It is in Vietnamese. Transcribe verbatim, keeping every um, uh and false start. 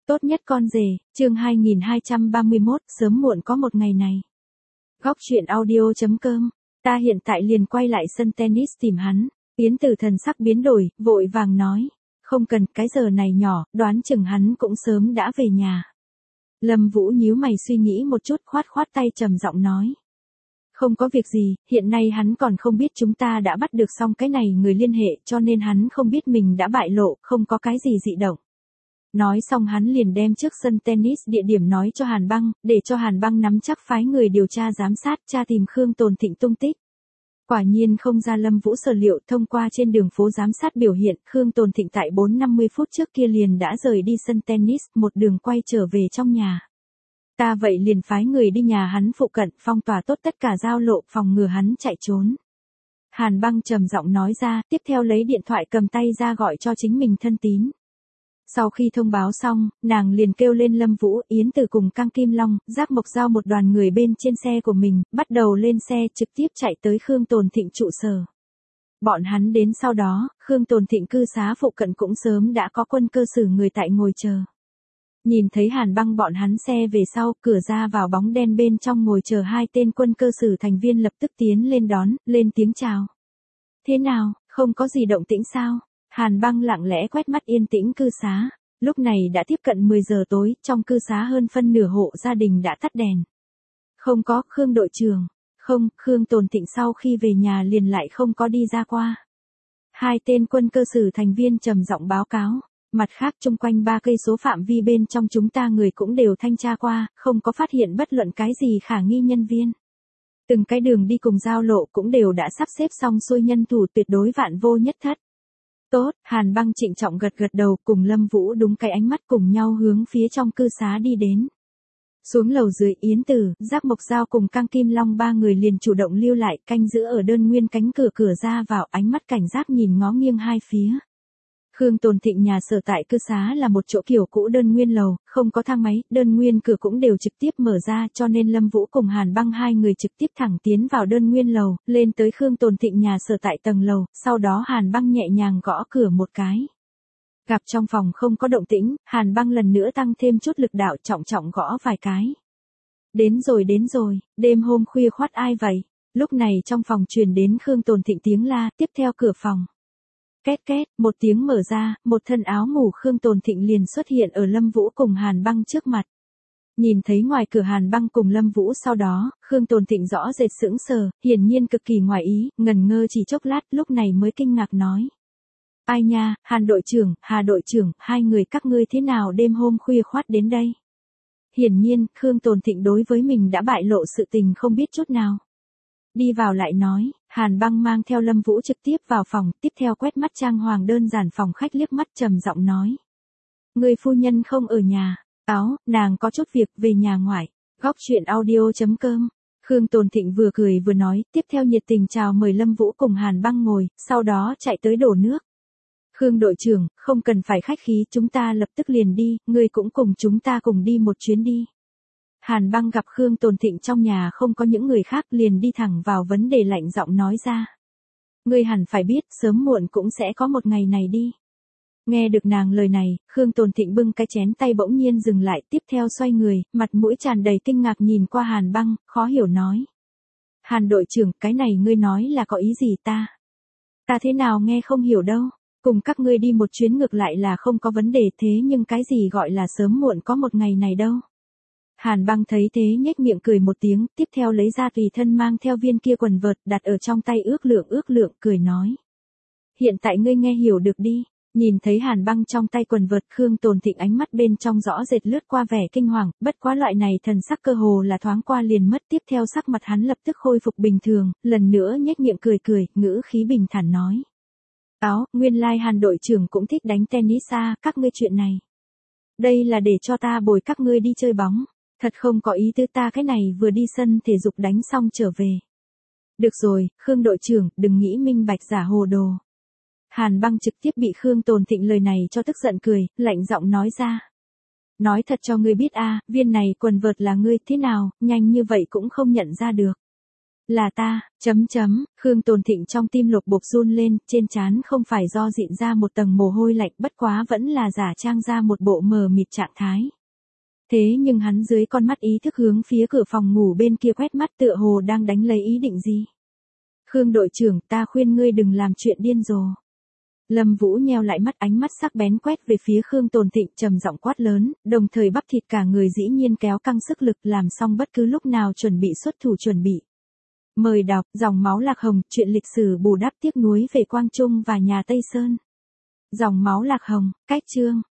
Tốt nhất con rể, chương hai nghìn hai trăm ba mươi mốt, sớm muộn có một ngày này. Góc truyện audio chấm com, ta hiện tại liền quay lại sân tennis tìm hắn. Yến Tử thần sắc biến đổi, vội vàng nói. Không cần, cái giờ này nhỏ, đoán chừng hắn cũng sớm đã về nhà. Lâm Vũ nhíu mày suy nghĩ một chút, khoát khoát tay trầm giọng nói. Không có việc gì, hiện nay hắn còn không biết chúng ta đã bắt được xong cái này người liên hệ, cho nên hắn không biết mình đã bại lộ, không có cái gì dị động. Nói xong hắn liền đem trước sân tennis địa điểm nói cho Hàn Băng, để cho Hàn Băng nắm chắc phái người điều tra giám sát, tra tìm Khương Tồn Thịnh tung tích. Quả nhiên không ra Lâm Vũ sở liệu, thông qua trên đường phố giám sát biểu hiện, Khương Tồn Thịnh tại bốn năm mươi phút trước kia liền đã rời đi sân tennis, một đường quay trở về trong nhà. Ta vậy liền phái người đi nhà hắn phụ cận, phong tỏa tốt tất cả giao lộ, phòng ngừa hắn chạy trốn. Hàn Băng trầm giọng nói ra, tiếp theo lấy điện thoại cầm tay ra gọi cho chính mình thân tín. Sau khi thông báo xong, nàng liền kêu lên Lâm Vũ, Yến Từ cùng Cang Kim Long, Giác Mộc giao một đoàn người bên trên xe của mình, bắt đầu lên xe trực tiếp chạy tới Khương Tồn Thịnh trụ sở. Bọn hắn đến sau đó, Khương Tồn Thịnh cư xá phụ cận cũng sớm đã có quân cơ sử người tại ngồi chờ. Nhìn thấy Hàn Băng bọn hắn xe về sau, cửa ra vào bóng đen bên trong ngồi chờ hai tên quân cơ sử thành viên lập tức tiến lên đón, lên tiếng chào. Thế nào, không có gì động tĩnh sao? Hàn Băng lặng lẽ quét mắt yên tĩnh cư xá. Lúc này đã tiếp cận mười giờ tối, trong cư xá hơn phân nửa hộ gia đình đã tắt đèn. Không có, Khương đội trưởng. Không, Khương Tồn Thịnh sau khi về nhà liền lại không có đi ra qua. Hai tên quân cơ sử thành viên trầm giọng báo cáo. Mặt khác chung quanh ba cây số phạm vi bên trong chúng ta người cũng đều thanh tra qua, không có phát hiện bất luận cái gì khả nghi nhân viên. Từng cái đường đi cùng giao lộ cũng đều đã sắp xếp xong xuôi, nhân thủ tuyệt đối vạn vô nhất thất. Tốt, Hàn Băng trịnh trọng gật gật đầu, cùng Lâm Vũ đúng cái ánh mắt cùng nhau hướng phía trong cư xá đi đến. Xuống lầu dưới, Yến Tử, Giác Mộc giao cùng Cang Kim Long ba người liền chủ động lưu lại, canh giữ ở đơn nguyên cánh cửa cửa ra vào, ánh mắt cảnh giác nhìn ngó nghiêng hai phía. Khương Tồn Thịnh nhà sở tại cư xá là một chỗ kiểu cũ đơn nguyên lầu, không có thang máy, đơn nguyên cửa cũng đều trực tiếp mở ra, cho nên Lâm Vũ cùng Hàn Băng hai người trực tiếp thẳng tiến vào đơn nguyên lầu, lên tới Khương Tồn Thịnh nhà sở tại tầng lầu, sau đó Hàn Băng nhẹ nhàng gõ cửa một cái. Gặp trong phòng không có động tĩnh, Hàn Băng lần nữa tăng thêm chút lực đạo, trọng trọng gõ vài cái. Đến rồi đến rồi, đêm hôm khuya khoắt ai vậy? Lúc này trong phòng truyền đến Khương Tồn Thịnh tiếng la, tiếp theo cửa phòng. Két két, một tiếng mở ra, một thân áo ngủ Khương Tồn Thịnh liền xuất hiện ở Lâm Vũ cùng Hàn Băng trước mặt. Nhìn thấy ngoài cửa Hàn Băng cùng Lâm Vũ sau đó, Khương Tồn Thịnh rõ rệt sững sờ, hiển nhiên cực kỳ ngoài ý, ngần ngơ chỉ chốc lát, lúc này mới kinh ngạc nói. Ai nha, Hàn đội trưởng, Hà đội trưởng, hai người các ngươi thế nào đêm hôm khuya khoắt đến đây? Hiển nhiên, Khương Tồn Thịnh đối với mình đã bại lộ sự tình không biết chút nào. Đi vào lại nói, Hàn Băng mang theo Lâm Vũ trực tiếp vào phòng, tiếp theo quét mắt trang hoàng đơn giản phòng khách liếc mắt trầm giọng nói. Người phu nhân không ở nhà, áo, nàng có chút việc về nhà ngoại. Góc truyện audio chấm com. Khương Tồn Thịnh vừa cười vừa nói, tiếp theo nhiệt tình chào mời Lâm Vũ cùng Hàn Băng ngồi, sau đó chạy tới đổ nước. Khương đội trưởng, không cần phải khách khí, chúng ta lập tức liền đi, ngươi cũng cùng chúng ta cùng đi một chuyến đi. Hàn Băng gặp Khương Tồn Thịnh trong nhà không có những người khác liền đi thẳng vào vấn đề, lạnh giọng nói ra. Ngươi hẳn phải biết, sớm muộn cũng sẽ có một ngày này đi. Nghe được nàng lời này, Khương Tồn Thịnh bưng cái chén tay bỗng nhiên dừng lại, tiếp theo xoay người, mặt mũi tràn đầy kinh ngạc nhìn qua Hàn Băng, khó hiểu nói. Hàn đội trưởng, cái này ngươi nói là có ý gì ta? Ta thế nào nghe không hiểu đâu, cùng các ngươi đi một chuyến ngược lại là không có vấn đề, thế nhưng cái gì gọi là sớm muộn có một ngày này đâu? Hàn Băng thấy thế nhếch miệng cười một tiếng, tiếp theo lấy ra tùy thân mang theo viên kia quần vợt, đặt ở trong tay ước lượng ước lượng, cười nói. Hiện tại ngươi nghe hiểu được đi. Nhìn thấy Hàn Băng trong tay quần vợt, Khương Tồn Thịnh ánh mắt bên trong rõ rệt lướt qua vẻ kinh hoàng, bất quá loại này thần sắc cơ hồ là thoáng qua liền mất, tiếp theo sắc mặt hắn lập tức khôi phục bình thường, lần nữa nhếch miệng cười cười, ngữ khí bình thản nói. Áo, nguyên lai like Hàn đội trưởng cũng thích đánh tennis à, các ngươi chuyện này. Đây là để cho ta bồi các ngươi đi chơi bóng. Thật không có ý tứ, ta cái này vừa đi sân thể dục đánh xong trở về. Được rồi, Khương đội trưởng, đừng nghĩ minh bạch giả hồ đồ. Hàn Băng trực tiếp bị Khương Tồn Thịnh lời này cho tức giận cười, lạnh giọng nói ra. Nói thật cho ngươi biết a, viên này quần vợt là ngươi, thế nào, nhanh như vậy cũng không nhận ra được. Là ta, chấm chấm, Khương Tồn Thịnh trong tim lục bục run lên, trên trán không phải do dịn ra một tầng mồ hôi lạnh, bất quá vẫn là giả trang ra một bộ mờ mịt trạng thái. Thế nhưng hắn dưới con mắt ý thức hướng phía cửa phòng ngủ bên kia quét mắt tựa hồ đang đánh lấy ý định gì. Khương đội trưởng, ta khuyên ngươi đừng làm chuyện điên rồ. Lâm Vũ nheo lại mắt, ánh mắt sắc bén quét về phía Khương Tồn Thịnh, trầm giọng quát lớn, đồng thời bắp thịt cả người dĩ nhiên kéo căng sức lực, làm xong bất cứ lúc nào chuẩn bị xuất thủ chuẩn bị. Mời đọc, Dòng máu Lạc Hồng, chuyện lịch sử bù đắp tiếc nuối về Quang Trung và nhà Tây Sơn. Dòng máu Lạc Hồng, cách chương.